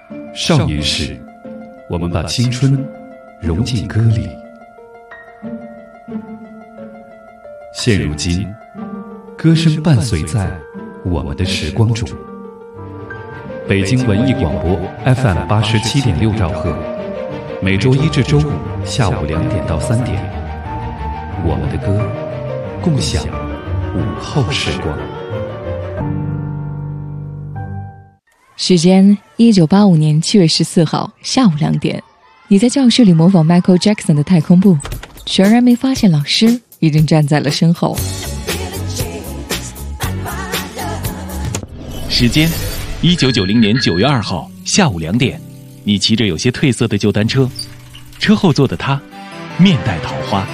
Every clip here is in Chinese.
少年时，我们把青春融进歌里。现如今，歌声伴随在我们的时光中。北京文艺广播 FM 87.6兆赫，每周一至周五下午2点到3点，我们的歌，共享午后时光。 时间1985年7月14号下午2点，你在教室里模仿 Michael Jackson 的太空步，全然没发现老师已经站在了身后。 时间1990年9月2号下午2点，你骑着有些褪色的旧单车，车后座的他面带桃花。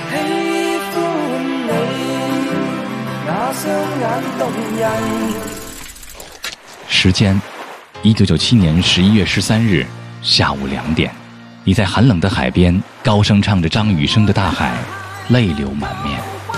时间1997年11月13日下午2点，你在寒冷的海边高声唱着张雨生的《大海》，泪流满面。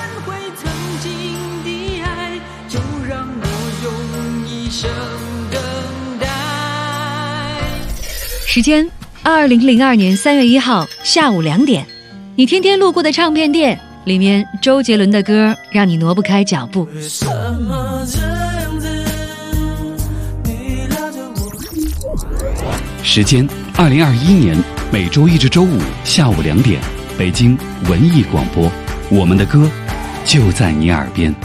时间2002年3月1号下午2点，你天天路过的唱片店里面，周杰伦的歌让你挪不开脚步。 时间2021年每周一至周五下午2点，北京文艺广播，我们的歌就在你耳边。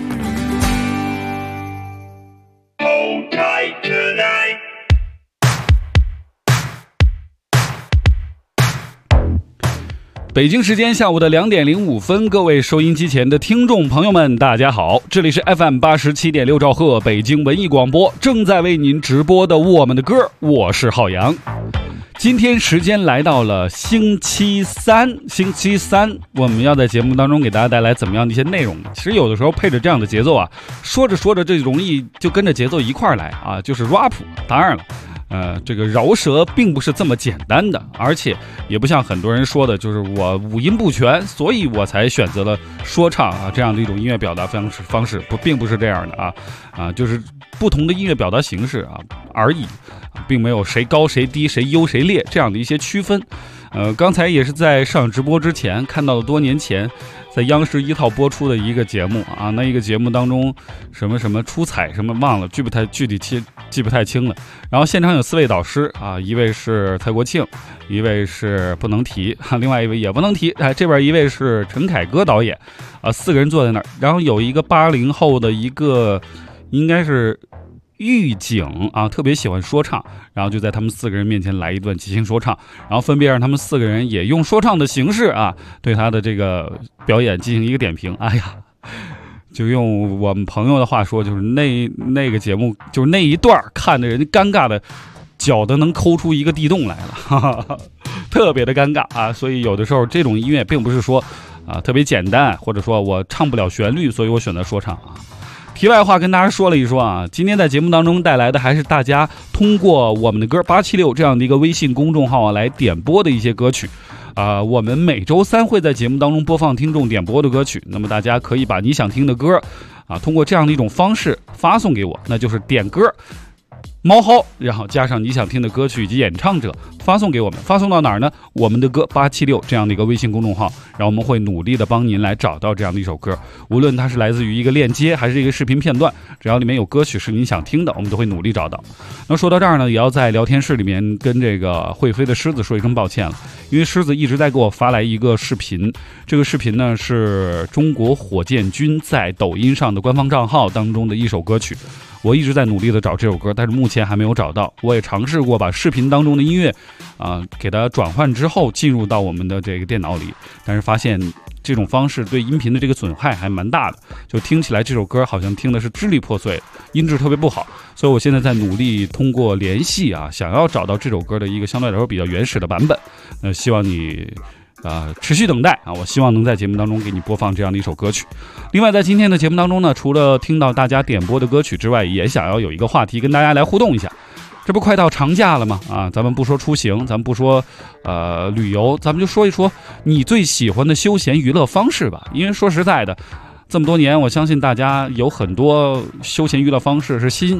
北京时间下午的2点05分，各位收音机前的听众朋友们，大家好，这里是 FM 87.6兆赫北京文艺广播，正在为您直播的我们的歌，我是浩洋。今天时间来到了星期三，我们要在节目当中给大家带来怎么样的一些内容？其实有的时候配着这样的节奏啊，说着说着这容易就跟着节奏一块儿来啊，就是 rap。当然了。这个饶舌并不是这么简单的，而且也不像很多人说的，就是我五音不全，所以我才选择了说唱啊这样的一种音乐表达方式，并不是这样的啊，就是不同的音乐表达形式啊而已，并没有谁高谁低，谁优谁劣这样的一些区分。刚才也是在上直播之前看到了多年前在央视1套播出的一个节目啊，那一个节目当中什么出彩什么忘了，具体记不太清了。然后现场有4位导师啊，一位是蔡国庆，一位是不能提，另外一位也不能提，这边一位是陈凯歌导演啊，4个人坐在那儿，然后有一个80后的一个应该是狱警啊，特别喜欢说唱，然后就在他们4个人面前来一段即兴说唱，然后分别让他们4个人也用说唱的形式啊，对他的这个表演进行一个点评。哎呀，就用我们朋友的话说，就是那个节目，就是那一段看着人家尴尬的脚都能抠出一个地洞来了，哈哈，特别的尴尬啊！所以有的时候这种音乐并不是说啊特别简单，或者说我唱不了旋律，所以我选择说唱啊。题外话跟大家说了一说啊，今天在节目当中带来的还是大家通过我们的歌876这样的一个微信公众号来点播的一些歌曲我们每周3会在节目当中播放听众点播的歌曲，那么大家可以把你想听的歌通过这样的一种方式发送给我，那就是点歌猫号，然后加上你想听的歌曲以及演唱者，发送给我们，发送到哪儿呢？我们的歌876这样的一个微信公众号，然后我们会努力的帮您来找到这样的一首歌，无论它是来自于一个链接还是一个视频片段，只要里面有歌曲是您想听的，我们都会努力找到。那说到这儿呢，也要在聊天室里面跟这个会飞的狮子说一声抱歉了，因为狮子一直在给我发来一个视频，这个视频呢是中国火箭军在抖音上的官方账号当中的一首歌曲。我一直在努力的找这首歌，但是目前还没有找到。我也尝试过把视频当中的音乐给它转换之后进入到我们的这个电脑里，但是发现这种方式对音频的这个损害还蛮大的，就听起来这首歌好像听的是支离破碎，音质特别不好。所以我现在在努力通过联系想要找到这首歌的一个相对来说比较原始的版本。希望你持续等待我希望能在节目当中给你播放这样的一首歌曲。另外在今天的节目当中呢，除了听到大家点播的歌曲之外，也想要有一个话题跟大家来互动一下。这不快到长假了吗？咱们不说出行，咱们不说旅游，咱们就说一说你最喜欢的休闲娱乐方式吧。因为说实在的，这么多年，我相信大家有很多休闲娱乐方式是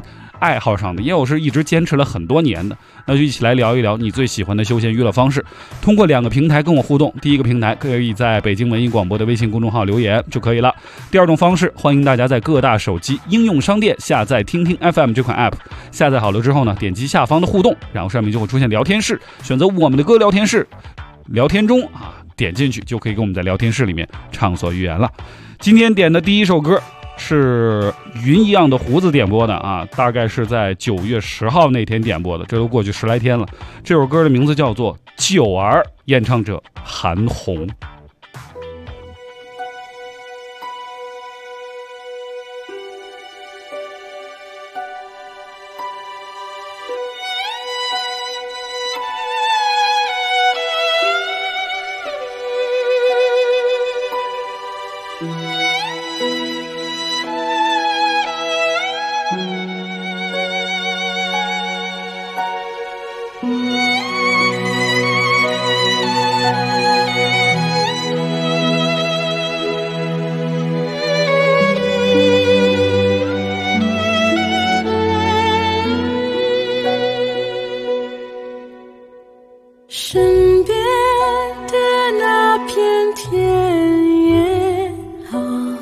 爱好上的，也有是一直坚持了很多年的。那就一起来聊一聊你最喜欢的休闲娱乐方式。通过2个平台跟我互动，第一个平台可以在北京文艺广播的微信公众号留言就可以了。第二种方式，欢迎大家在各大手机应用商店下载听听 FM 这款 app， 下载好了之后呢，点击下方的互动，然后上面就会出现聊天室，选择我们的歌聊天室，聊天中啊，点进去就可以跟我们在聊天室里面畅所欲言了。今天点的第一首歌是云一样的胡子点播的啊，大概是在9月10号那天点播的，这都过去10来天了。这首歌的名字叫做《九儿》，演唱者韩红。 身边的那片田野啊，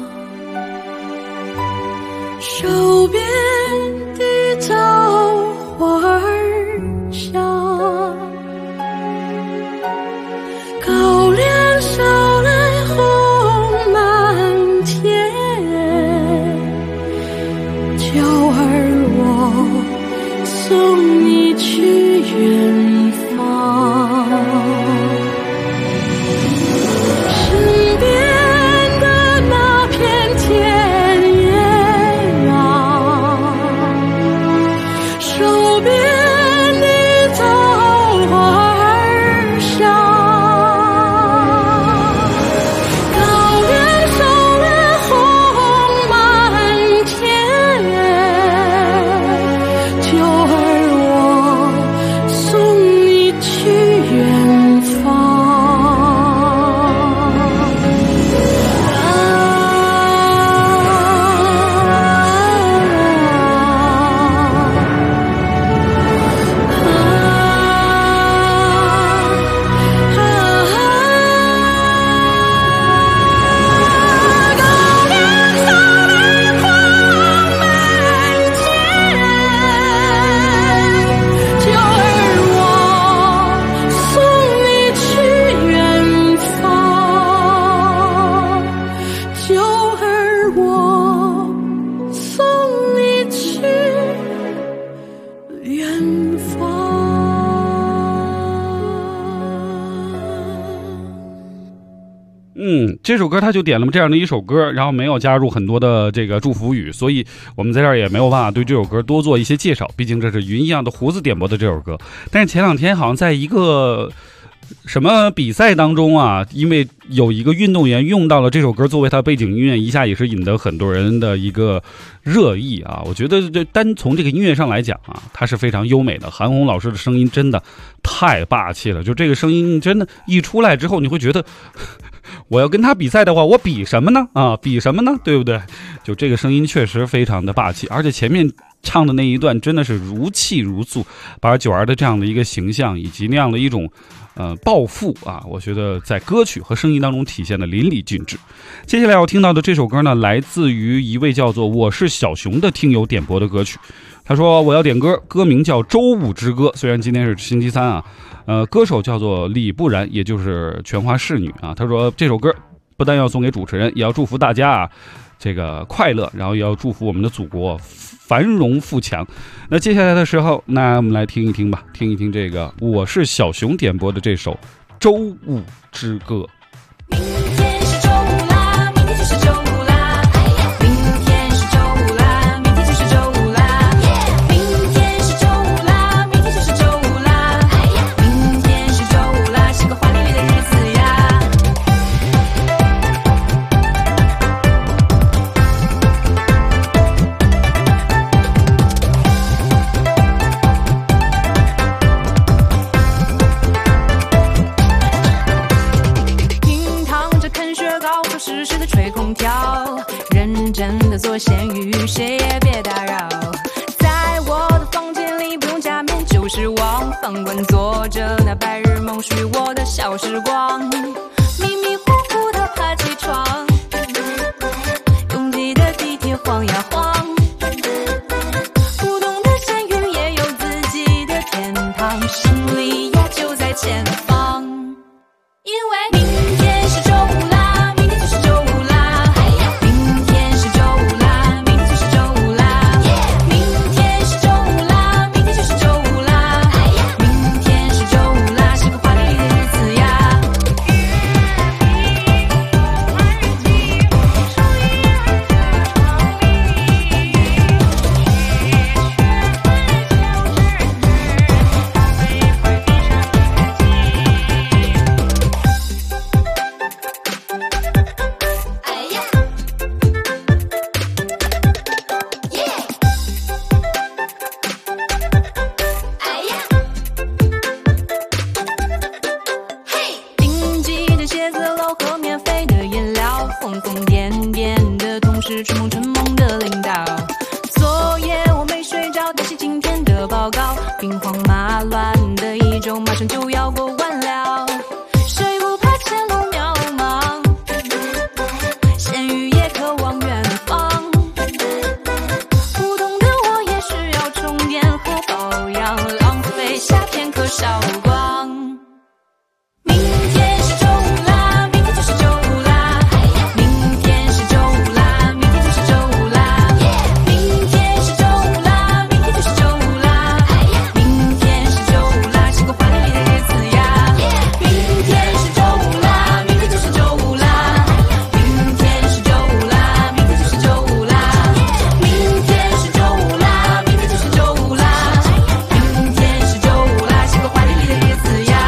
手边的枣花儿香，高粱捎来红满天，九儿我送你去远方。身边的那片田野啊，手边的枣花儿香，高粱捎来红满天，九儿我送你去远方。 这首歌他就点了这样的一首歌，然后没有加入很多的这个祝福语，所以我们在这儿也没有办法对这首歌多做一些介绍，毕竟这是云一样的胡子点播的这首歌。但是前2天好像在一个什么比赛当中啊，因为有一个运动员用到了这首歌作为他背景音乐，一下也是引得很多人的一个热议啊。我觉得这单从这个音乐上来讲啊，它是非常优美的。韩红老师的声音真的太霸气了，就这个声音真的一出来之后，你会觉得我要跟他比赛的话，我比什么呢？啊，比什么呢？对不对？就这个声音确实非常的霸气，而且前面唱的那一段真的是如泣如诉，把九儿的这样的一个形象以及那样的一种抱负啊，我觉得在歌曲和声音当中体现的淋漓尽致。接下来要听到的这首歌呢，来自于一位叫做我是小熊的听友点播的歌曲。他说我要点歌，歌名叫《周五之歌》，虽然今天是星期三啊，歌手叫做李不然，也就是全华仕女啊。他说这首歌不但要送给主持人，也要祝福大家啊，这个快乐，然后也要祝福我们的祖国繁荣富强。那接下来的时候，那我们来听一听吧，听一听这个我是小熊点播的这首《周五之歌》。 认真的做咸鱼，谁也别打扰。在我光，房管坐着那白日梦，属于我的小时光。迷迷糊糊的爬起床，拥挤的地铁晃呀晃，不动的咸鱼也有自己的天堂，胜利呀就在前方。因为明天是周五啦，明天就是周五啦，明天是周五啦，明天就是周五啦，明天是周五啦，明天就是周五啦，明天是周五啦，是个华丽丽的日子呀。顶级的写字楼和免费的饮料，疯疯癫癫的同事，春梦春梦的领导。昨夜我没睡着，担心今天的报告，兵荒马乱的一周马上就要过完了。谁不怕前路渺茫？咸鱼也渴望远方。不懂的我也需要充电和保养，浪费下片刻韶光。明天是周五啦，明天就是周五啦，明天是周五啦，明天就是周五啦，明天是周五啦，明天就是周五啦，明天是周五啦，是个华丽丽的日子呀。明天是周五啦，明天就是周五啦，明天是周五啦，明天就是周五啦，明天是周五啦，明天就是周五啦，明天是周五啦，是个华丽丽的日子呀。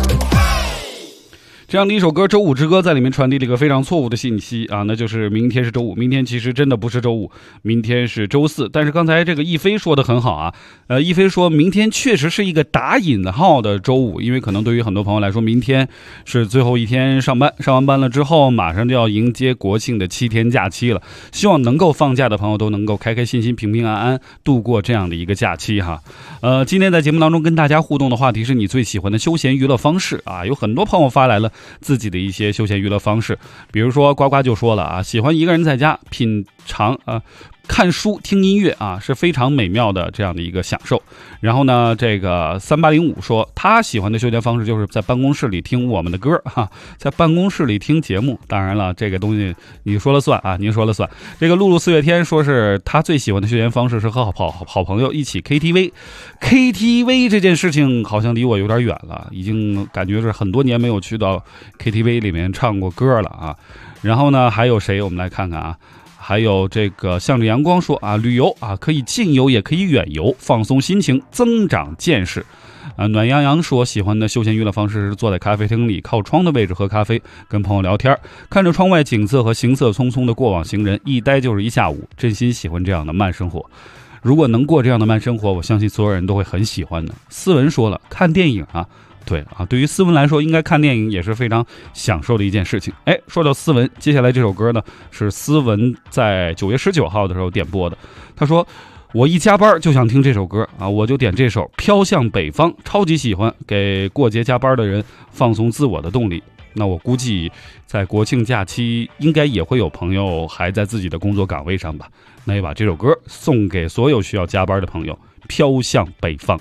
这样的一首歌《周五之歌》在里面传递了一个非常错误的信息啊，那就是明天是周五，明天其实真的不是周五，明天是周四。但是刚才这个一飞说的很好啊，一飞说明天确实是一个打引号的周五，因为可能对于很多朋友来说，明天是最后一天上班，上完班了之后马上就要迎接国庆的7天假期了，希望能够放假的朋友都能够开开心心、平平安安度过这样的一个假期哈。今天在节目当中跟大家互动的话题是你最喜欢的休闲娱乐方式啊，有很多朋友发来了自己的一些休闲娱乐方式，比如说呱呱就说了啊，喜欢一个人在家品尝看书听音乐啊，是非常美妙的这样的一个享受。然后呢，这个3805说他喜欢的休闲方式就是在办公室里听我们的歌哈，在办公室里听节目。当然了，这个东西你说了算啊，您说了算。这个露露四月天说是他最喜欢的休闲方式是和好朋友一起 KTV 这件事情好像离我有点远了，已经感觉是很多年没有去到 KTV 里面唱过歌了啊。然后呢，还有谁？我们来看看啊。还有这个向着阳光说啊，旅游啊可以近游也可以远游，放松心情，增长见识。暖洋洋说喜欢的休闲娱乐方式是坐在咖啡厅里靠窗的位置喝咖啡，跟朋友聊天，看着窗外景色和行色匆匆的过往行人，一待就是一下午，真心喜欢这样的慢生活。如果能过这样的慢生活，我相信所有人都会很喜欢的。思文说了，看电影啊。对啊，对于思文来说，应该看电影也是非常享受的一件事情。哎，说到思文，接下来这首歌呢是思文在9月19号的时候点播的。他说：“我一加班就想听这首歌啊，我就点这首《飘向北方》，超级喜欢，给过节加班的人放松自我的动力。”那我估计在国庆假期应该也会有朋友还在自己的工作岗位上吧。那也把这首歌送给所有需要加班的朋友，《飘向北方》。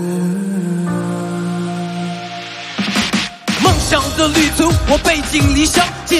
梦想的旅途，我背井离乡，见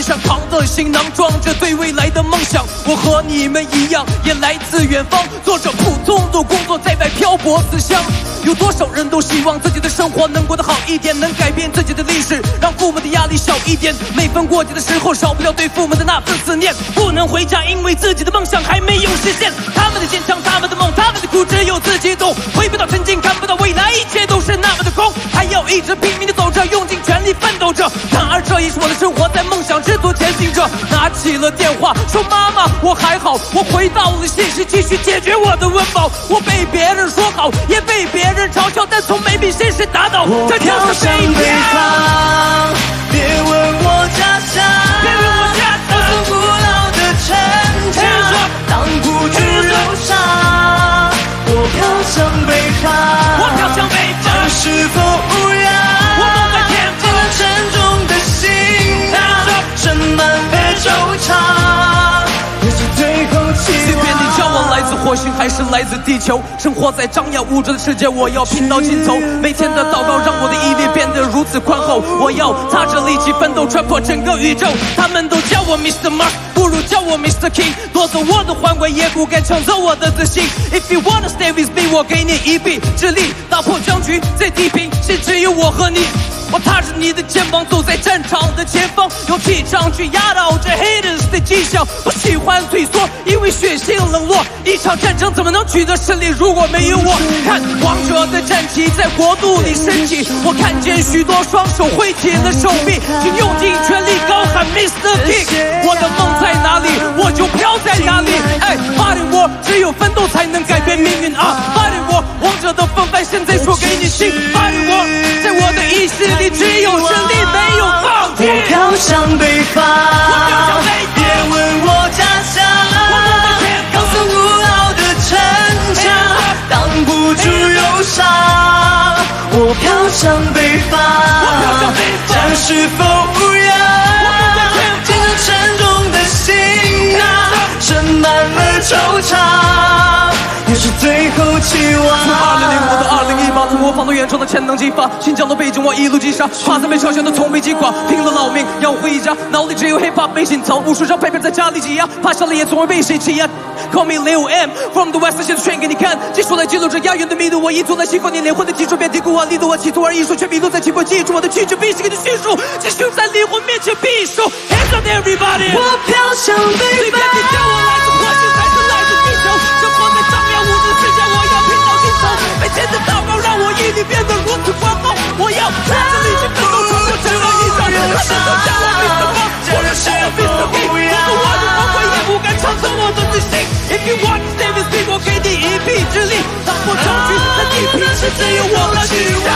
上扛着行囊，装着对未来的梦想。我和你们一样，也来自远方，做着普通的工作，在外漂泊思乡。有多少人都希望自己的生活能过得好一点，能改变自己的历史，让父母的压力小一点。每逢过节的时候，少不了对父母的那份思念。不能回家，因为自己的梦想还没有实现。他们的坚强，他们的梦，他们的苦，只有自己懂。回不到曾经，看不到未来，一切都是那么的空。还要一直拼命的走着，用尽全力奋斗着。然而这也是我的生活，在梦想之途前行着。拿起了电话，说妈妈，我还好。我回到了现实，继续解决我的温饱。我被别人说好，也被别人嘲笑，但从没被现实打倒。 我这就是飘向北方，别问我家乡， 别问我家乡， 我从古老的城墙，挡不住忧伤。我飘向北方， 我飘向北方， 这是否无恙？ 我梦在天这个沉重的行囊，盛满了惆怅，也是最后期随便你叫我望。 来自火星还是来自地球，生活在张牙舞爪的世界，我要拼到尽头。每天的祷告让我的毅力变得如此宽厚，我要踏着力气奋斗，穿破整个宇宙。他们都叫我 Mr. Mark， 不如叫我 Mr. King， 夺走我的皇冠，也不该抢走我的自信。If you wanna stay with me， 我给你一臂之力，打破僵局，在地平线只有我和你。我踏着你的肩膀，走在战场的前方，用气场去压倒这 haters 的迹象。不喜欢退缩，因为血性冷落。一场战争怎么能取得胜利，如果没有我？看王者的战旗在国度里升起，我看见许多双手挥起了手臂，请用尽全力高喊 Mr. King。我的梦在哪里，我就飘在哪里。哎，Body War， 只有奋斗才能改变命运啊 ！Body War， 王者的风范现在说给你听。Body War， 在我的意识里只有胜利，没有放弃。 我飘向北方，别问我家乡，高耸古老的城墙，挡不住忧伤。我飘向北方，这是否无恙？肩上沉重的行囊，盛满了惆怅，也是最后期望。 从2005到2018，从我放到远程的潜能激发，新疆的北京我一路击杀，怕在被嘲笑的从未击垮，拼了老命要回家，脑里只有 hiphop 没心疼，无数张配片在家里挤压，怕笑了也从未被谁欺压。Call me Lil M from the West， 现在全给你看，技术来记录着押韵的密度，我一足来习惯你灵魂的基础，别低估我力度，我企图而艺术，却迷路在起步，记住我的气质，必须给你叙述，继续在灵魂面前必输。Hands up everybody， 我飘向北方， 你叫我来自火星还是来自地球？生活在张牙舞爪的世界，我要拼到尽头。每天的祷告让我毅力变得如此宽厚，我要踏着力气奋斗，冲破整个宇宙。他们都叫我 Mr. Mark， 我是 Mr. King， 夺走我的皇冠，也不敢抢走我的自信。If you want to stay with me， 我给你一臂之力，打破僵局，在地平线只有我和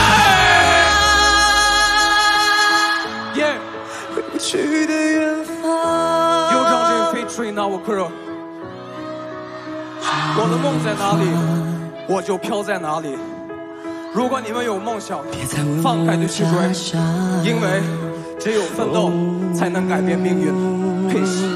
你。Yeah， 回不去的远方。 有张这 featuring Now Girl， 我的梦在哪里，我就飘在哪里。如果你们有梦想，放开的去追，因为只有奋斗才能改变命运。Peace。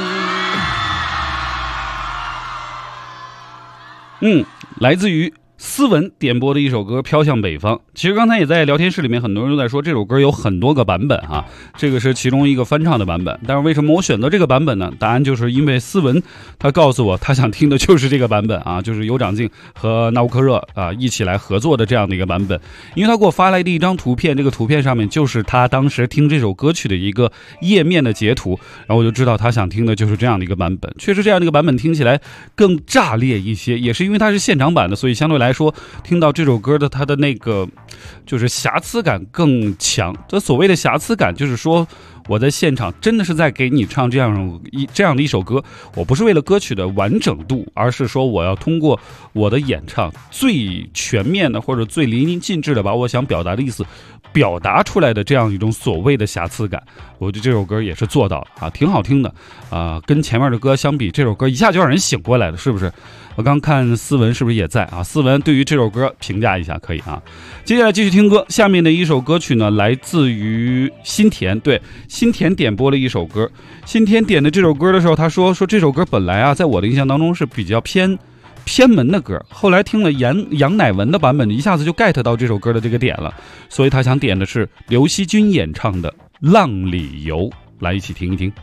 来自于思文点播的一首歌《飘向北方》。其实刚才也在聊天室里面，很多人都在说这首歌有很多个版本哈，这个是其中一个翻唱的版本。但是为什么我选择这个版本呢？答案就是因为思文他告诉我，他想听的就是这个版本啊，就是有长靖和纳乌克热啊一起来合作的这样的一个版本。因为他给我发来的一张图片，这个图片上面就是他当时听这首歌曲的一个页面的截图，然后我就知道他想听的就是这样的一个版本。确实这样的一个版本听起来更炸裂一些，也是因为它是现场版的，所以相对来说听到这首歌的它的那个就是瑕疵感更强。这所谓的瑕疵感就是说我在现场真的是在给你唱这样的一首歌，我不是为了歌曲的完整度，而是说我要通过我的演唱最全面的或者最淋漓尽致的把我想表达的意思表达出来的这样一种所谓的瑕疵感。我觉得这首歌也是做到了啊，挺好听的啊，跟前面的歌相比，这首歌一下就让人醒过来了，是不是？我刚看思文是不是也在啊？思文对于这首歌评价一下可以啊。接下来继续听歌，下面的一首歌曲呢来自于新田，对，新田点播了一首歌。新田点的这首歌的时候，他说这首歌本来啊在我的印象当中是比较偏门的歌，后来听了杨乃文的版本，一下子就 get 到这首歌的这个点了，所以他想点的是刘惜君演唱的《浪里游》。 来一起听一听。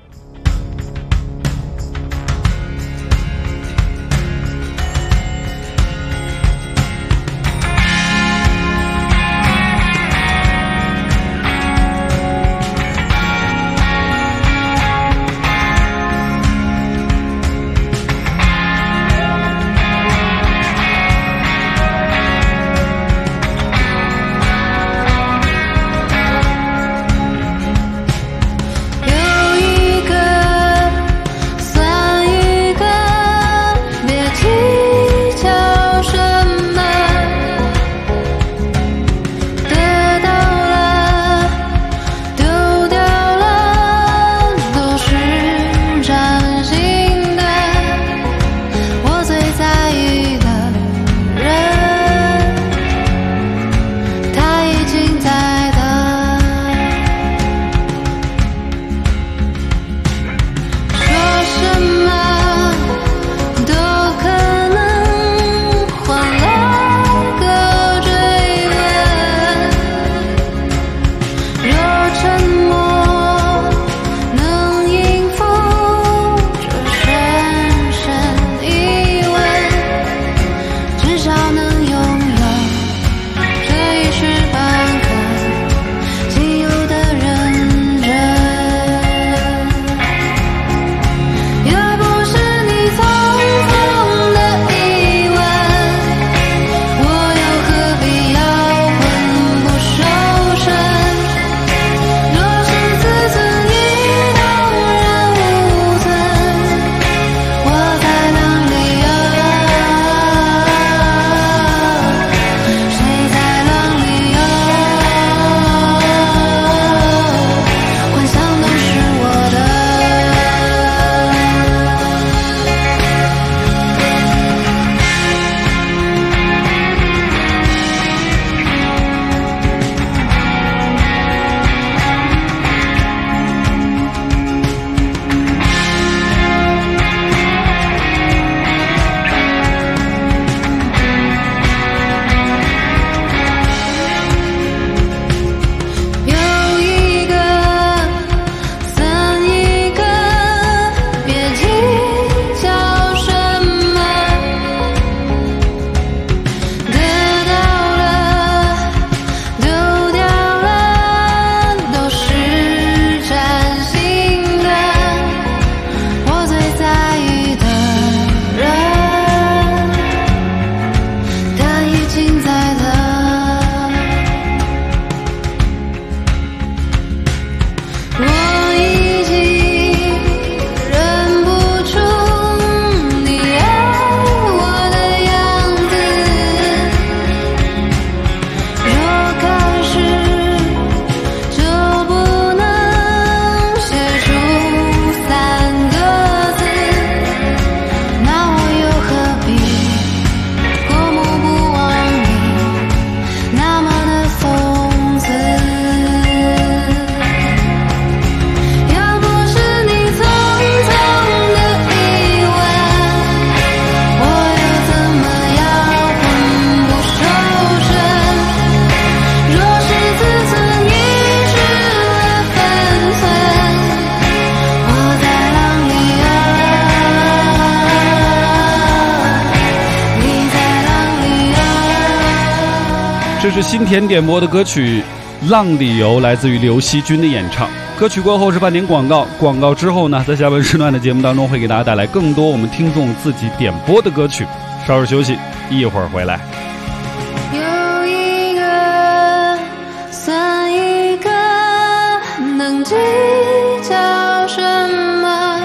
这是新田点播的歌曲《浪里游》，来自于刘惜君的演唱。歌曲过后是半点广告，广告之后呢，在下半时段的节目当中会给大家带来更多我们听众自己点播的歌曲。稍事休息，一会儿回来。 有一个算一个，能计较什么？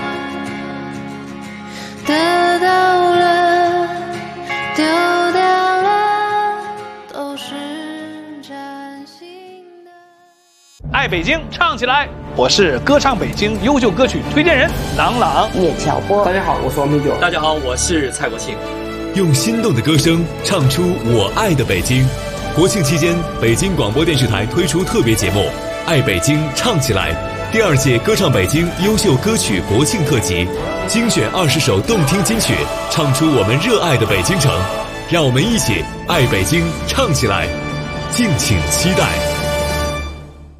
得到了，丢掉了，都是崭新的。 爱北京，唱起来！我是歌唱北京优秀歌曲推荐人郎朗。 叶巧波。 大家好，我是王明九。 大家好，我是蔡国庆。 用心动的歌声唱出我爱的北京。国庆期间，北京广播电视台推出特别节目《爱北京唱起来》第2届歌唱北京优秀歌曲国庆特辑，精选20首动听金曲，唱出我们热爱的北京城。让我们一起爱北京唱起来，敬请期待。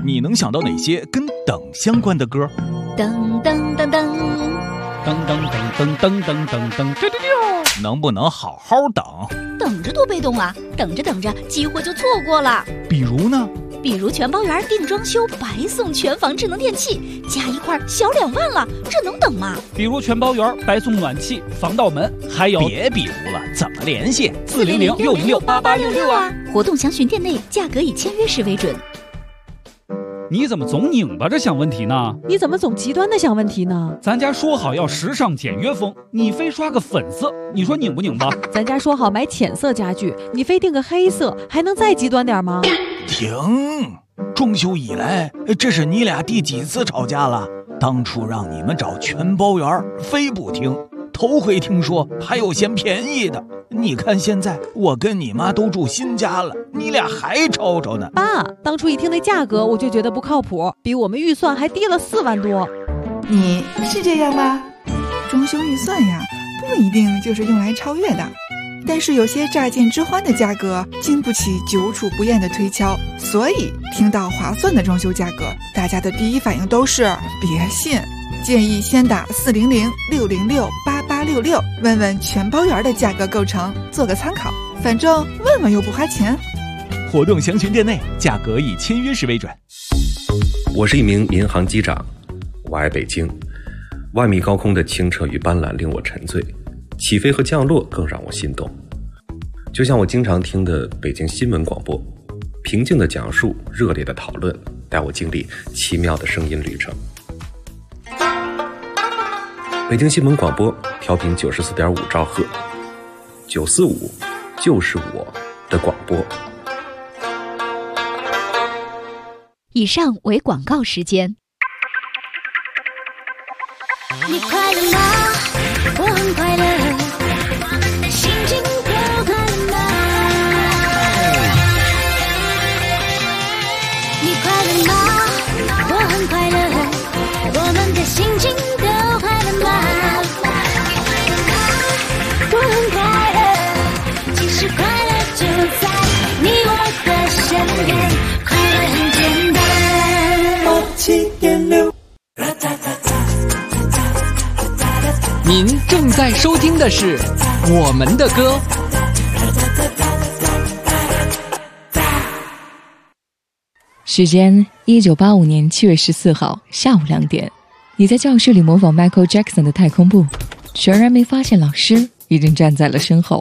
你能想到哪些跟等相关的歌？ 噔噔噔噔噔噔噔噔噔噔噔噔， 能不能好好等？ 等着多被动啊！等着等着，机会就错过了。 比如呢？ 比如全包园定装修白送全房智能电器，加一块小2万了，这能等吗？ 比如全包园白送暖气、防盗门，还有别比如了，怎么联系 ？400-606-8866啊！活动详询店内，价格以签约时为准。 你怎么总拧巴着想问题呢？ 你怎么总极端的想问题呢？ 咱家说好要时尚简约风，你非刷个粉色，你说拧不拧巴？ 咱家说好买浅色家具，你非定个黑色，还能再极端点吗？ 停！装修以来，这是你俩第几次吵架了？当初让你们找全包园，非不听。头回听说还有嫌便宜的。你看现在我跟你妈都住新家了，你俩还吵吵呢。 爸，当初一听那价格我就觉得不靠谱，比我们预算还低了4万多。 你是这样吗？装修预算呀，不一定就是用来超越的，但是有些乍见之欢的价格经不起久处不厌的推敲，所以听到划算的装修价格，大家的第一反应都是别信。建议先打400-606-8866，问问全包园的价格构成，做个参考。反正问问又不花钱。 活动详询店内，价格以签约时为准。 我是一名民航机长，我爱北京。万米高空的清澈与斑斓令我沉醉，起飞和降落更让我心动。就像我经常听的北京新闻广播，平静的讲述，热烈的讨论，带我经历奇妙的声音旅程。北京新闻广播调频94.5兆赫，945就是我的广播。 以上为广告时间。 你快乐吗？我很快乐，心情多快乐吗？你快乐吗？我很快乐，我们的心情都快乐吗？我很快乐，其实快乐就在你我的身边，快乐很简单。87.6。 您正在收听的是我们的歌。 时间1985年7月14号下午2点，你在教室里模仿 Michael Jackson 的太空步，全然没发现老师已经站在了身后。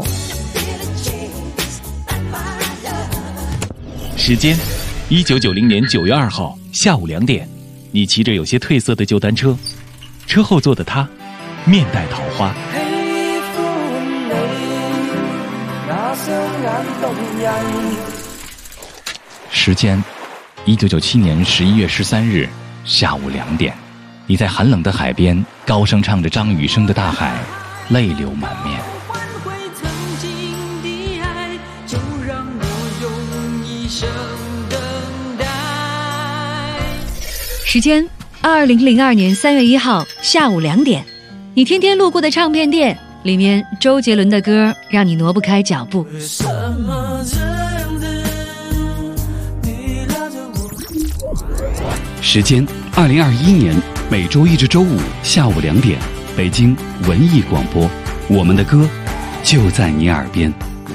时间1990年9月2号下午2点，你骑着有些褪色的旧单车，车后座的他面带桃花。时间1997年11月13日下午2点，你在寒冷的海边高声唱着张雨生的《大海》，泪流满面。 时间2002年3月1号下午2点，你天天路过的唱片店里面，周杰伦的歌让你挪不开脚步。 时间2021年每周一至周五下午2点，北京文艺广播，我们的歌就在你耳边。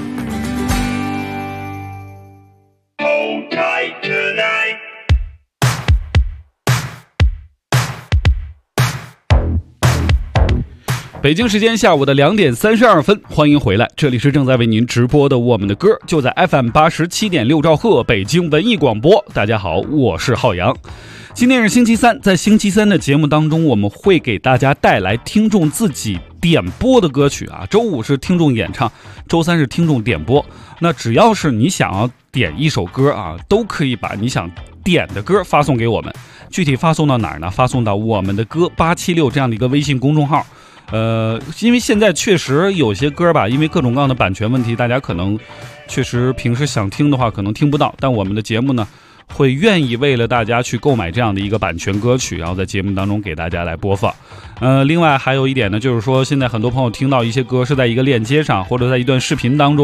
北京时间下午的2点32分，欢迎回来，这里是正在为您直播的我们的歌，就在 FM 87.6兆赫北京文艺广播。大家好，我是浩洋。今天是星期三，在星期三的节目当中，我们会给大家带来听众自己点播的歌曲啊。周五是听众演唱，周三是听众点播。那只要是你想要点一首歌啊，都可以把你想点的歌发送给我们。具体发送到哪儿呢？发送到我们的歌876这样的一个微信公众号。因为现在确实有些歌吧，因为各种各样的版权问题，大家可能确实平时想听的话可能听不到，但我们的节目呢会愿意为了大家去购买这样的一个版权歌曲，然后在节目当中给大家来播放。另外还有一点呢，就是说现在很多朋友听到一些歌是在一个链接上或者在一段视频当中，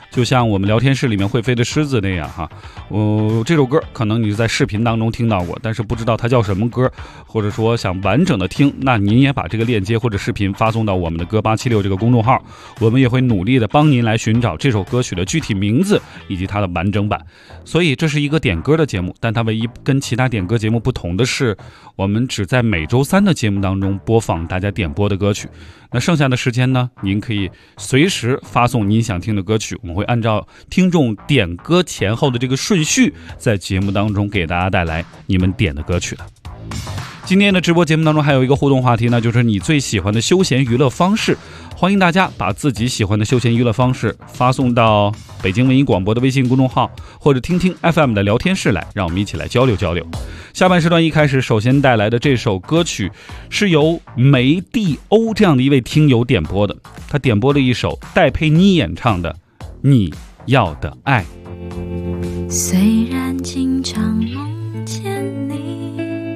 就像我们聊天室里面会飞的狮子那样哈。这首歌可能你在视频当中听到过，但是不知道它叫什么歌，或者说想完整的听，那您也把这个链接或者视频发送到我们的歌876这个公众号，我们也会努力的帮您来寻找这首歌曲的具体名字以及它的完整版。所以这是一个点歌的节目，但它唯一跟其他点歌节目不同的是，我们只在每周3的节目当中播放大家点播的歌曲。那剩下的时间呢，您可以随时发送您想听的歌曲，我们会按照听众点歌前后的这个顺序，在节目当中给大家带来你们点的歌曲的。今天的直播节目当中还有一个互动话题呢，就是你最喜欢的休闲娱乐方式。欢迎大家把自己喜欢的休闲娱乐方式发送到北京文艺广播的微信公众号，或者听听 FM 的聊天室来，让我们一起来交流交流。下半时段一开始首先带来的这首歌曲是由梅蒂欧这样的一位听友点播的，他点播了一首戴佩妮演唱的《你要的爱》。 虽然经常梦见你，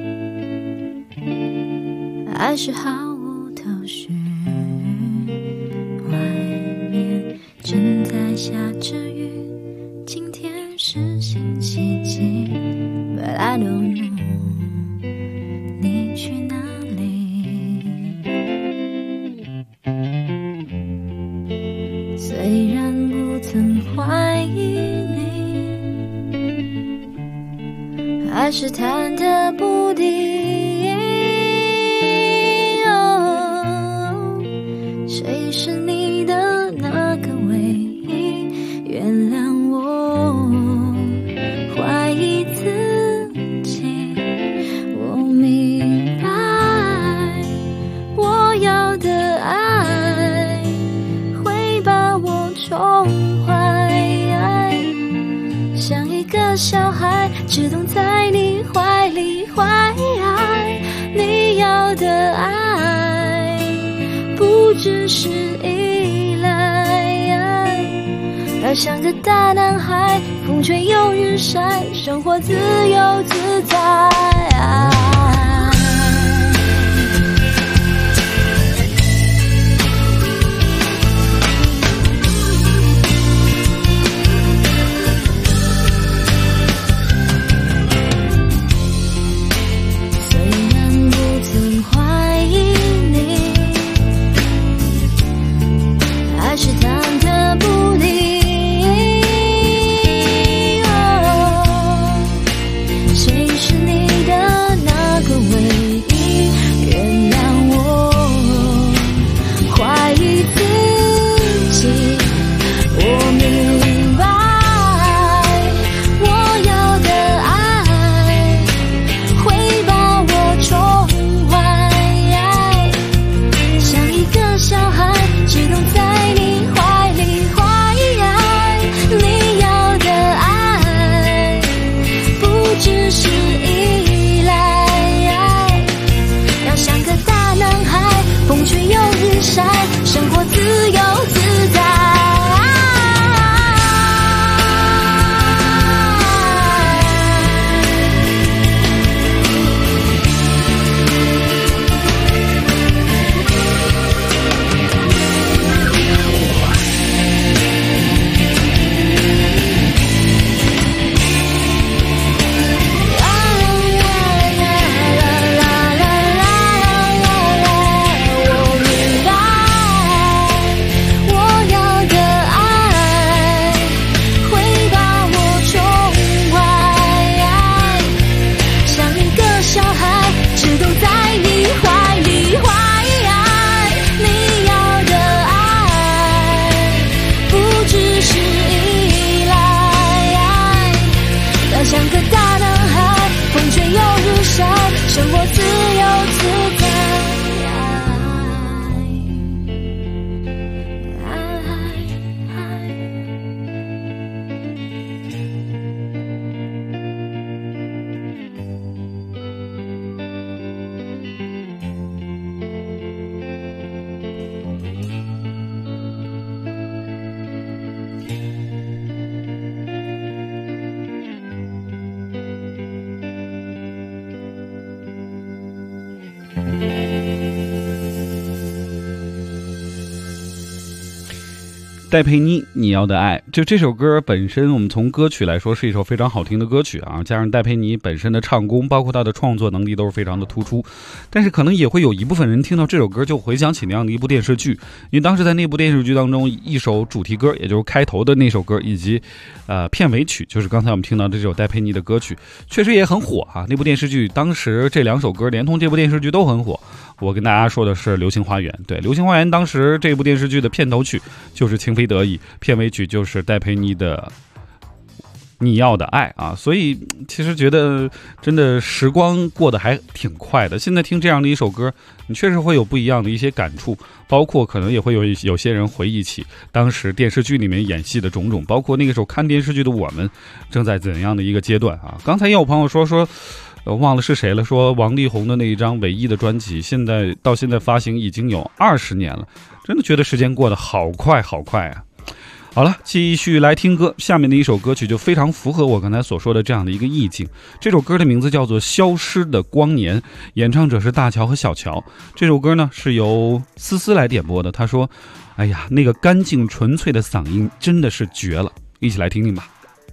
还是毫无头绪，外面正在下着雨，今天是星期几 But I don't know 你去哪里。虽然不曾怀疑你，还是忐忑不定，谁是你的那个唯一？原谅我怀疑自己，我明白我要的爱会把我宠坏，像一个小孩只懂在你怀里怀爱，你要的爱不只是依赖，而像个大男孩，风吹又日晒，生活自由自在。还是忐忑不定，谁是你的那戴佩妮，你要的爱。就这首歌本身，我们从歌曲来说是一首非常好听的歌曲啊，加上戴佩妮本身的唱功，包括她的创作能力都是非常的突出。但是可能也会有一部分人听到这首歌就回想起那样的一部电视剧，因为当时在那部电视剧当中，一首主题歌，也就是开头的那首歌，以及片尾曲，就是刚才我们听到的这首戴佩妮的歌曲，确实也很火啊。那部电视剧当时这两首歌连同这部电视剧都很火。我跟大家说的是《流星花园》，对，《流星花园》当时这部电视剧的片头曲就是《情非得已》，片尾曲就是戴佩妮的你要的爱啊，所以其实觉得真的时光过得还挺快的。现在听这样的一首歌，你确实会有不一样的一些感触，包括可能也会有些人回忆起当时电视剧里面演戏的种种，包括那个时候看电视剧的我们正在怎样的一个阶段啊。刚才也有朋友说忘了是谁了，说王力宏的那一张唯一的专辑到现在发行已经有20年了，真的觉得时间过得好快好快啊。好了，继续来听歌，下面的一首歌曲就非常符合我刚才所说的这样的一个意境。这首歌的名字叫做《消失的光年》，演唱者是大乔和小乔。这首歌呢是由思思来点播的，他说哎呀，那个干净纯粹的嗓音真的是绝了，一起来听听吧。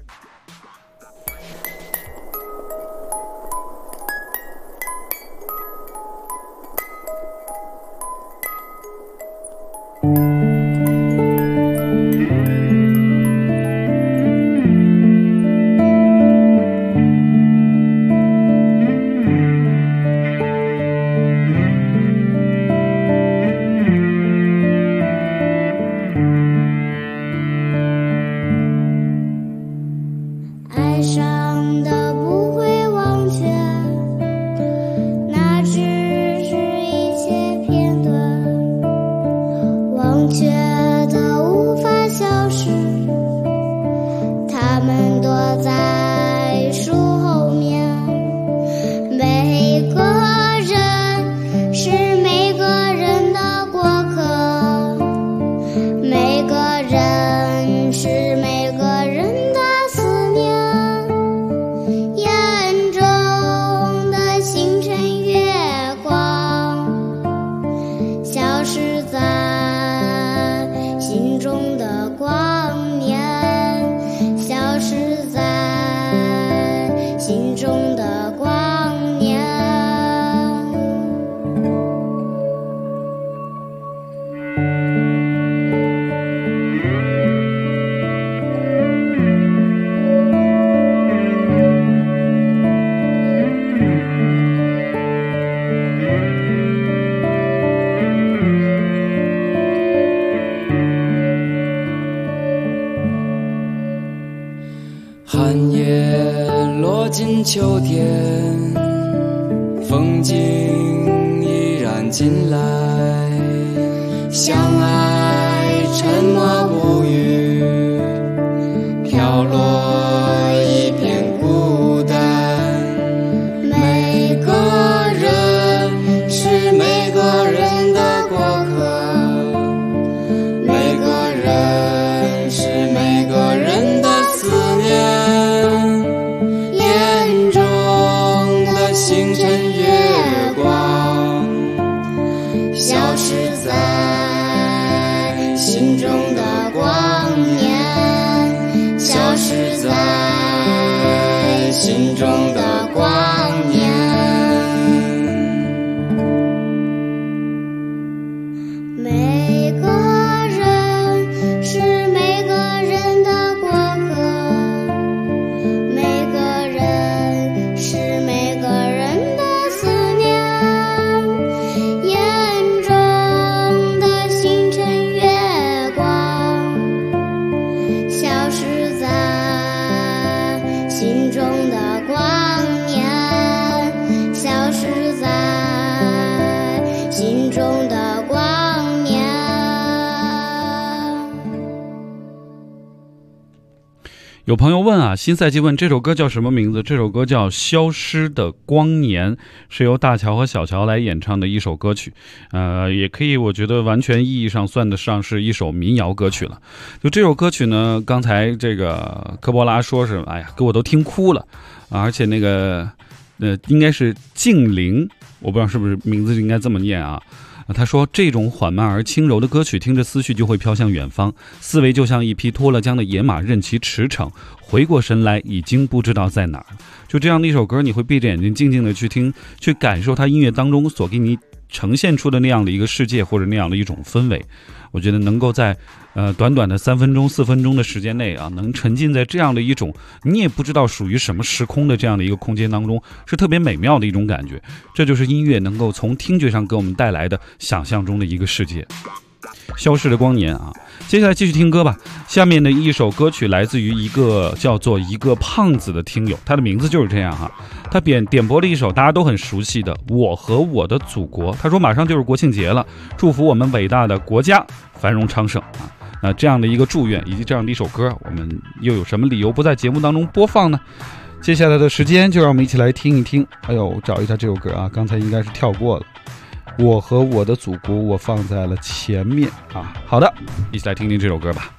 寒叶落进秋天，风景依然进来，相爱沉默不语，飘落一片孤单。每个人是每个人的过客，每个人是每个人的思念。眼中的星辰月光，消失在心中的光年，消失在心中的光年。每个人是每个人的过客，每个人是每个人的思念。眼中的星辰月光，消失在心中的光年，消失在心中的光年。 有朋友问啊，新赛季问这首歌叫什么名字？这首歌叫《消失的光年》，是由大乔和小乔来演唱的一首歌曲。也可以，我觉得完全意义上算得上是一首民谣歌曲了。就这首歌曲呢，刚才这个科波拉说是，哎呀，给我都听哭了，而且那个应该是静玲，我不知道是不是名字应该这么念啊。 他说这种缓慢而轻柔的歌曲，听着思绪就会飘向远方，思维就像一匹脱了缰的野马，任其驰骋，回过神来已经不知道在哪儿。就这样的一首歌，你会闭着眼睛静静的去听，去感受它音乐当中所给你呈现出的那样的一个世界，或者那样的一种氛围。我觉得能够在短短的3分钟4分钟的时间内啊，能沉浸在这样的一种你也不知道属于什么时空的这样的一个空间当中，是特别美妙的一种感觉。这就是音乐能够从听觉上给我们带来的想象中的一个世界。消逝的光年啊，接下来继续听歌吧。下面的一首歌曲来自于一个叫做一个胖子的听友，他的名字就是这样哈。他点播了一首大家都很熟悉的《我和我的祖国》。他说马上就是国庆节了，祝福我们伟大的国家繁荣昌盛啊。那这样的一个祝愿以及这样的一首歌，我们又有什么理由不在节目当中播放呢？接下来的时间就让我们一起来听一听。哎呦，找一下这首歌啊，刚才应该是跳过了。我和我的祖国，我放在了前面啊。好的，一起来听听这首歌吧。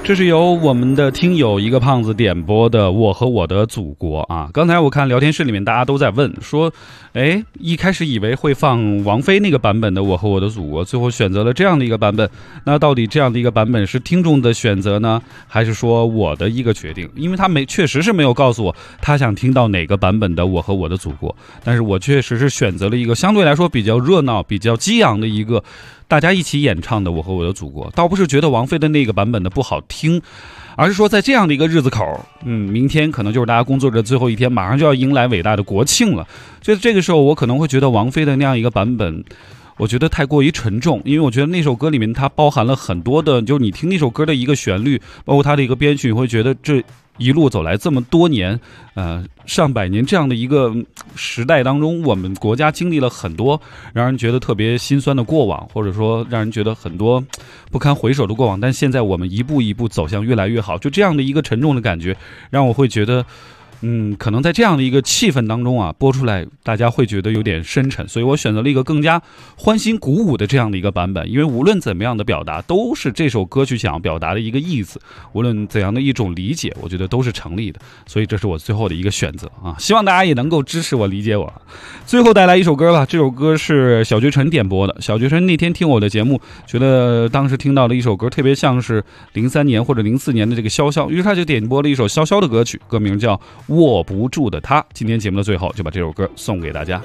这是由我们的听友一个胖子点播的《我和我的祖国》啊。刚才我看聊天室里面大家都在问说，一开始以为会放王菲那个版本的《我和我的祖国》，最后选择了这样的一个版本。那到底这样的一个版本是听众的选择呢，还是说我的一个决定？因为他确实是没有告诉我他想听到哪个版本的《我和我的祖国》，但是我确实是选择了一个相对来说比较热闹、比较激昂的一个大家一起演唱的《我和我的祖国》。倒不是觉得王菲的那个版本的不好听，而是说在这样的一个日子口，明天可能就是大家工作的最后一天，马上就要迎来伟大的国庆了。所以这个时候我可能会觉得王菲的那样一个版本，我觉得太过于沉重，因为我觉得那首歌里面它包含了很多的，就是你听那首歌的一个旋律，包括它的一个编曲，你会觉得这一路走来这么多年，上百年这样的一个时代当中，我们国家经历了很多让人觉得特别心酸的过往，或者说让人觉得很多不堪回首的过往，但现在我们一步一步走向越来越好，就这样的一个沉重的感觉，让我会觉得可能在这样的一个气氛当中啊，播出来大家会觉得有点深沉，所以我选择了一个更加欢欣鼓舞的这样的一个版本。因为无论怎么样的表达，都是这首歌曲想要表达的一个意思，无论怎样的一种理解，我觉得都是成立的，所以这是我最后的一个选择啊！希望大家也能够支持我、理解我。最后带来一首歌吧，这首歌是小绝尘点播的。小绝尘那天听我的节目，觉得当时听到了一首歌，特别像是03年或者04年的这个潇潇，于是他就点播了一首潇潇的歌曲，歌名叫握不住的他。今天节目的最后就把这首歌送给大家。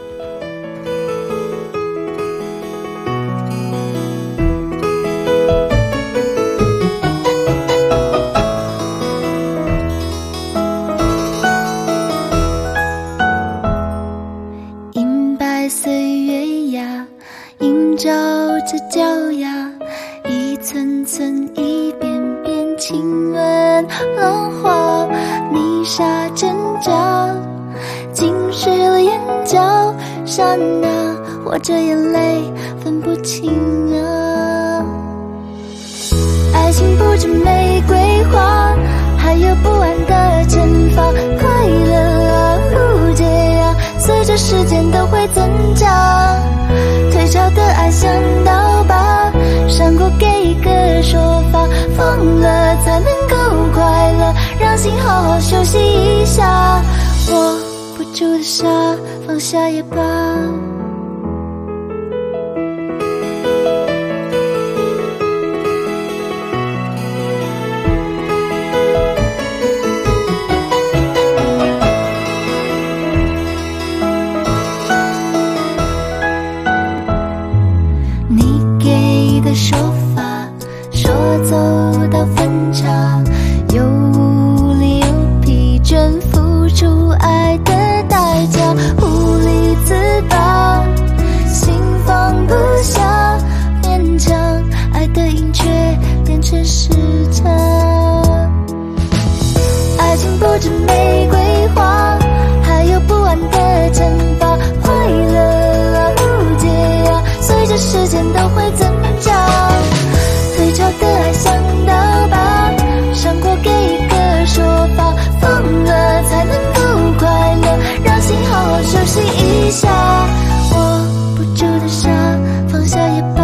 银白岁月呀，映照着脚丫，一寸寸一遍遍亲吻浪花，泥沙挣扎，浸湿了眼角，刹那我这眼泪分不清啊。爱情不止玫瑰花，还有不安的惩罚，快乐啊，误解啊，随着时间都会增加。退潮的爱像刀疤，闪过给一个说法，疯了才能够快乐，让心好好休息一下。握不住的沙，放下也罢。你给的说法，说走到分岔，又无力又疲倦，付出爱的代价，无力自拔，心放不下，勉强爱的瘾却变成时差。爱情不止玫瑰花，还有不安的惩罚，快乐啊，误解啊，随着时间都会增加。退潮的爱像刀疤，闪过给一个说法，疯了才能够快乐，让心好好休息一下。握不住的沙，放下也罢。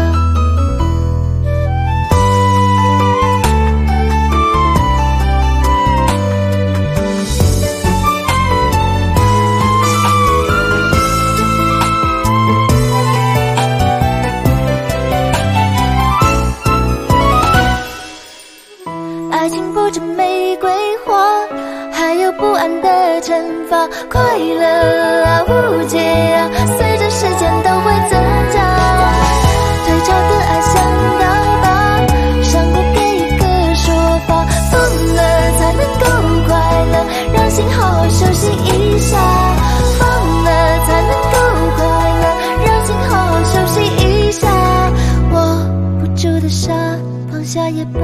爱情不止玫瑰花，还有不安的惩罚，快乐啊，误解啊，随着时间都会增加。退潮的爱像刀疤，闪过给一个说法，疯了才能够快乐，让心好好休息一下。疯了才能够快乐，让心好好休息一下。握不住的沙，放下也罢。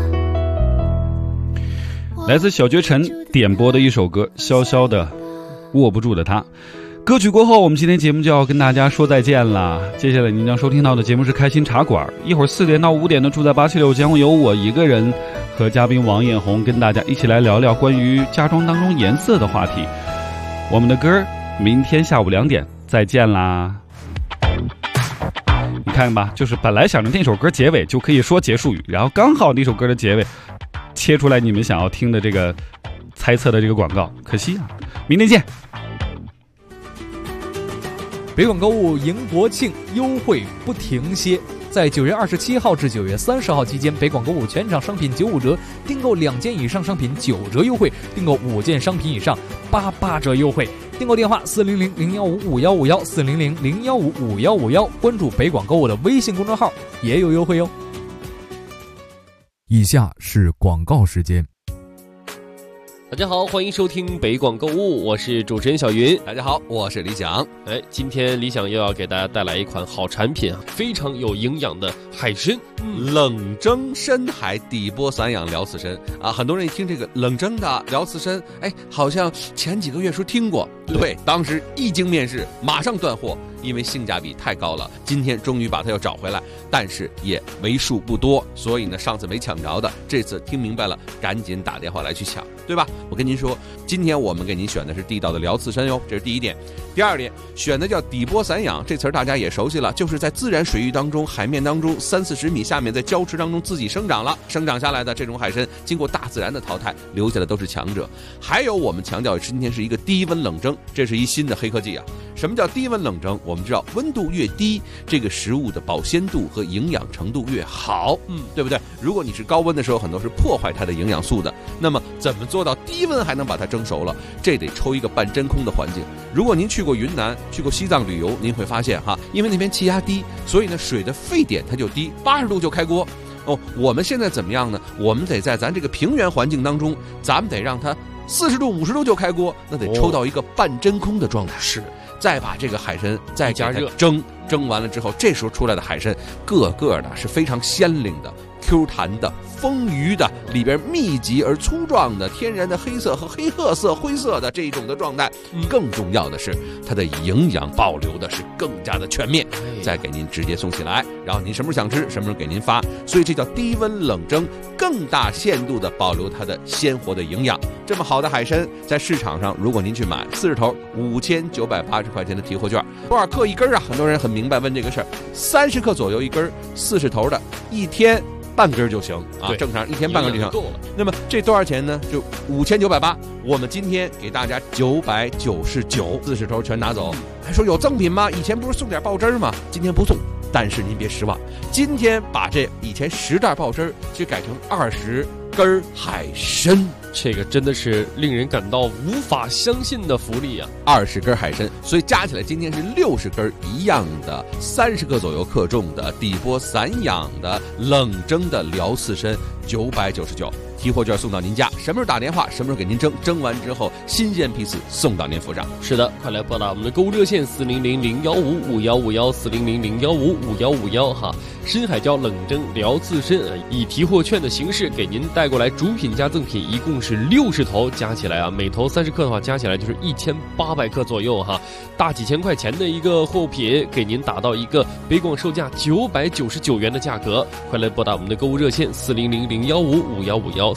来自小绝尘点播的一首歌，潇潇的握不住的他。歌曲过后，我们今天节目就要跟大家说再见啦。接下来您将收听到的节目是开心茶馆，一会儿4点到5点的住在876将会由我一个人和嘉宾王艳红跟大家一起来聊聊关于家装当中颜色的话题。我们的歌明天下午2点再见啦。你看吧，就是本来想着那首歌结尾就可以说结束语，然后刚好那首歌的结尾切出来你们想要听的这个猜测的这个广告，可惜啊。明天见。 北广购物迎国庆，优惠不停歇。在9月27号至9月30号期间，北广购物全场商品95折，订购2件以上商品9折优惠，订购5件商品以上88折优惠。订购电话400-015-5151 400-015-5151，关注北广购物的微信公众号也有优惠哟。 以下是广告时间。 大家好，欢迎收听北广购物，我是主持人小云。 大家好，我是李想。 今天李想又要给大家带来一款好产品啊，非常有营养的海参， 冷蒸深海底波散养辽刺参啊。很多人一听这个冷蒸的辽刺参，好像前几个月说听过，对，当时一经面世，马上断货，因为性价比太高了。今天终于把它又找回来，但是也为数不多，所以呢，上次没抢着的，这次听明白了，赶紧打电话来去抢，对吧？我跟您说，今天我们给您选的是地道的辽刺参哟，这是第一点。第二点，选的叫底波散养，这词儿大家也熟悉了，就是在自然水域当中、海面当中30-40米下面，在礁池当中自己生长下来的这种海参，经过大自然的淘汰，留下的都是强者。还有我们强调今天是一个低温冷蒸，这是一新的黑科技啊。什么叫低温冷蒸？我们知道温度越低，这个食物的保鲜度和营养程度越好，对不对？如果你是高温的时候，很多是破坏它的营养素的。那么怎么做到低温还能把它蒸熟了？这得抽一个半真空的环境。如果您去过云南、去过西藏旅游，您会发现因为那边气压低，所以呢水的沸点它就低，80度就开锅。我们现在怎么样呢？我们得在咱这个平原环境当中，咱们得让它40度、50度就开锅，那得抽到一个半真空的状态。 是。 再把这个海参再加热蒸完了之后，这时候出来的海参个个的是非常鲜灵的、Q 弹的、丰腴的，里边密集而粗壮的天然的黑色和黑褐色、灰色的这种的状态。更重要的是，它的营养保留的是更加的全面，再给您直接送起来，然后您什么时候想吃，什么时候给您发。所以这叫低温冷蒸，更大限度的保留它的鲜活的营养。这么好的海参，在市场上如果您去买40头，5980块钱的提货券，多少克一根啊？很多人很明白问这个事儿，30克左右一根，40头的，一天半根就行啊，正常一天半根就行。那么这多少钱呢？就5980，我们今天给大家999，40头全拿走。还说有赠品吗？以前不是送点爆汁吗？今天不送，但是您别失望，今天把这以前10袋爆汁就改成20根海参。 这个真的是令人感到无法相信的福利啊 ！20根海参，所以加起来今天是60根一样的，30克左右克重的底波散养的冷蒸的辽刺参，999。提货券送到您家，什么时候打电话，什么时候给您蒸完之后新鲜批次送到您府上。 是的，快来拨打我们的购物热线400-015-5151 400-015-5151哈。深海椒冷蒸辽刺参以提货券的形式给您带过来，主品加赠品一共是60头，加起来啊，每头30克的话，加起来就是1800克左右哈，大几千块钱的一个货品，给您打到一个北广售价999元的价格。快来拨打我们的购物热线400-015-5151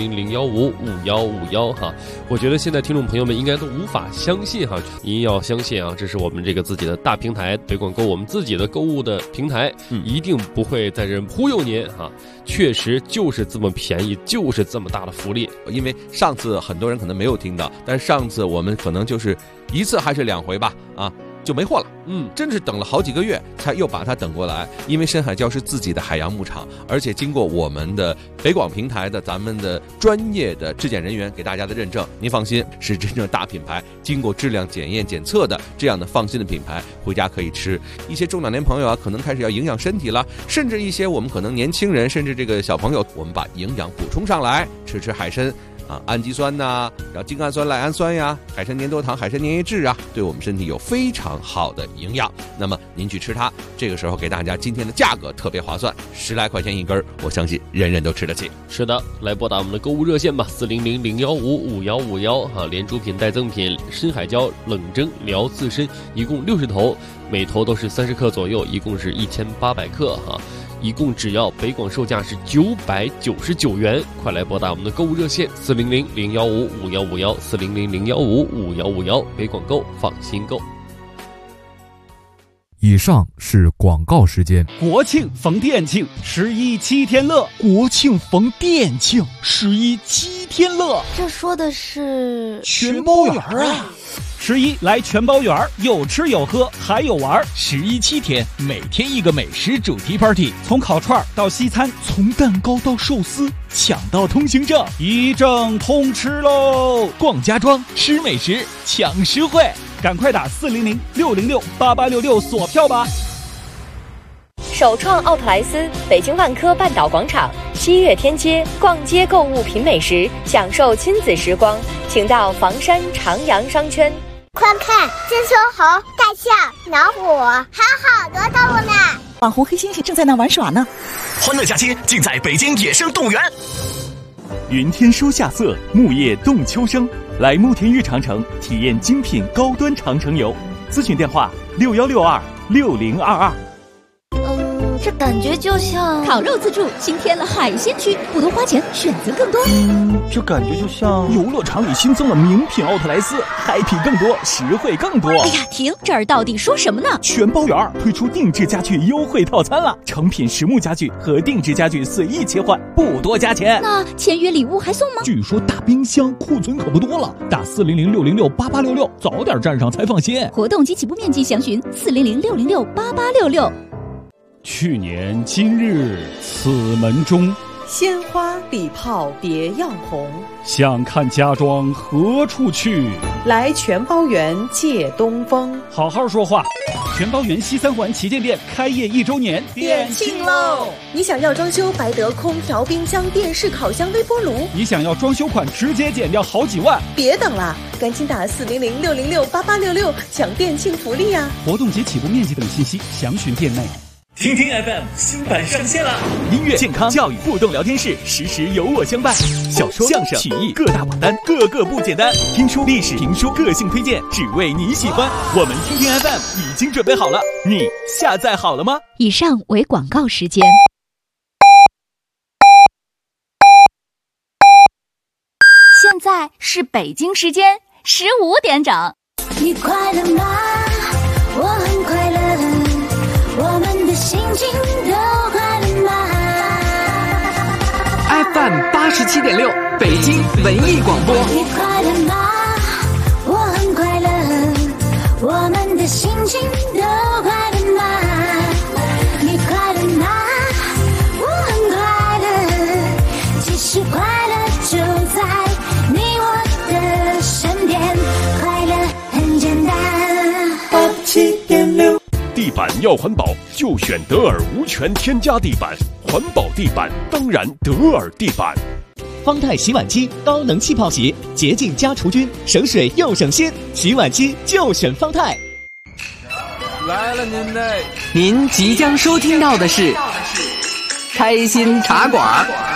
400-015-5151哈。我觉得现在听众朋友们应该都无法相信哈，您要相信啊，这是我们这个自己的大平台北广购，我们自己的购物的平台，一定不会在这忽悠您哈，确实就是这么便宜，就是这么大的福利。 因为上次很多人可能没有听到，但是上次我们可能就是1次还是2回吧啊，就没货了。真是等了好几个月才又把它等过来。因为深海礁是自己的海洋牧场，而且经过我们的北广平台的咱们的专业的质检人员给大家的认证，您放心，是真正大品牌，经过质量检验检测的这样的放心的品牌，回家可以吃。一些中老年朋友啊，可能开始要营养身体了，甚至一些我们可能年轻人，甚至这个小朋友，我们把营养补充上来，吃海参啊，氨基酸呐，然后精氨酸、赖氨酸呀，海参粘多糖、海参粘液质啊，对我们身体有非常好的营养。那么您去吃它，这个时候给大家今天的价格特别划算，10来块钱一根，我相信人人都吃得起。 是的，来拨打我们的购物热线吧，400-015-5151哈，连主品带赠品，深海礁冷蒸辽刺参，一共60头，每头都是30克左右，一共是1800克哈。一共只要北广售价是999元，快来拨打我们的购物热线400-015-5151 400-015-5151，北广购放心购。 以上是广告时间。 国庆逢店庆，11七天乐。 国庆逢店庆，11七天乐。 这说的是全包圆啊 ！11来全包圆，有吃有喝还有玩。 11七天，每天一个美食主题 party， 从烤串到西餐， 从蛋糕到寿司，抢到通行证， 一证通吃喽！ 逛家装，吃美食，抢实惠， 赶快打400-606-8866锁票吧！ 首创奥特莱斯，北京万科半岛广场，7月天街，逛街购物品美食，享受亲子时光，请到房山长阳商圈。 快看，金丝猴、大象、老虎，还有好多动物呢！ 网红黑猩猩正在那玩耍呢。 欢乐假期尽在北京野生动物园。 云天书夏色，木叶动秋生，来慕田峪长城体验精品高端长城游。咨询电话61626022。 这感觉就像烤肉自助新添了海鲜区，不多花钱，选择更多。 这感觉就像游乐场里新增了名品奥特莱斯，嗨皮更多，实惠更多。 哎呀，停！这儿到底说什么呢？ 全包圆推出定制家具优惠套餐了，成品实木家具和定制家具随意切换，不多加钱。 那签约礼物还送吗？ 据说大冰箱库存可不多了，打400-606-8866，早点站上才放心。 活动及起步面积详询400-606-8866。 去年今日此门中， 鲜花礼炮别样红。 想看家装何处去？ 来全包园借东风。 好好说话。全包园西三环旗舰店开业1周年， 店庆喽！你想要装修白得空调、冰箱、电视、烤箱、微波炉？ 你想要装修款直接减掉好几万？ 别等了，赶紧打400-606-8866抢店庆福利呀！ 活动及起步面积等信息详询店内。 听听 FM 新版上线了， 音乐、健康、教育互动聊天室，时时有我相伴。小说、相声、曲艺各大榜单，个个不简单。听书、历史、评书，个性推荐，只为你喜欢。我们听听 FM 已经准备好了，你下载好了吗？ 以上为广告时间。 现在是北京时间15点整。 你快乐吗？我很快乐。我们的心情都快乐吗 ？FM 87.6，北京文艺广播。 你快乐吗？我很快乐。我们的心情都快乐吗？你快乐吗？我很快乐。其实快乐就在你我的身边，快乐很简单。 87.6。地板要环保，就选德尔无醛添加地板。环保地板当然德尔地板。 方太洗碗机高能气泡洗，洁净加除菌，省水又省心。洗碗机就选方太。 来了您嘞！您即将收听到的是开心茶馆。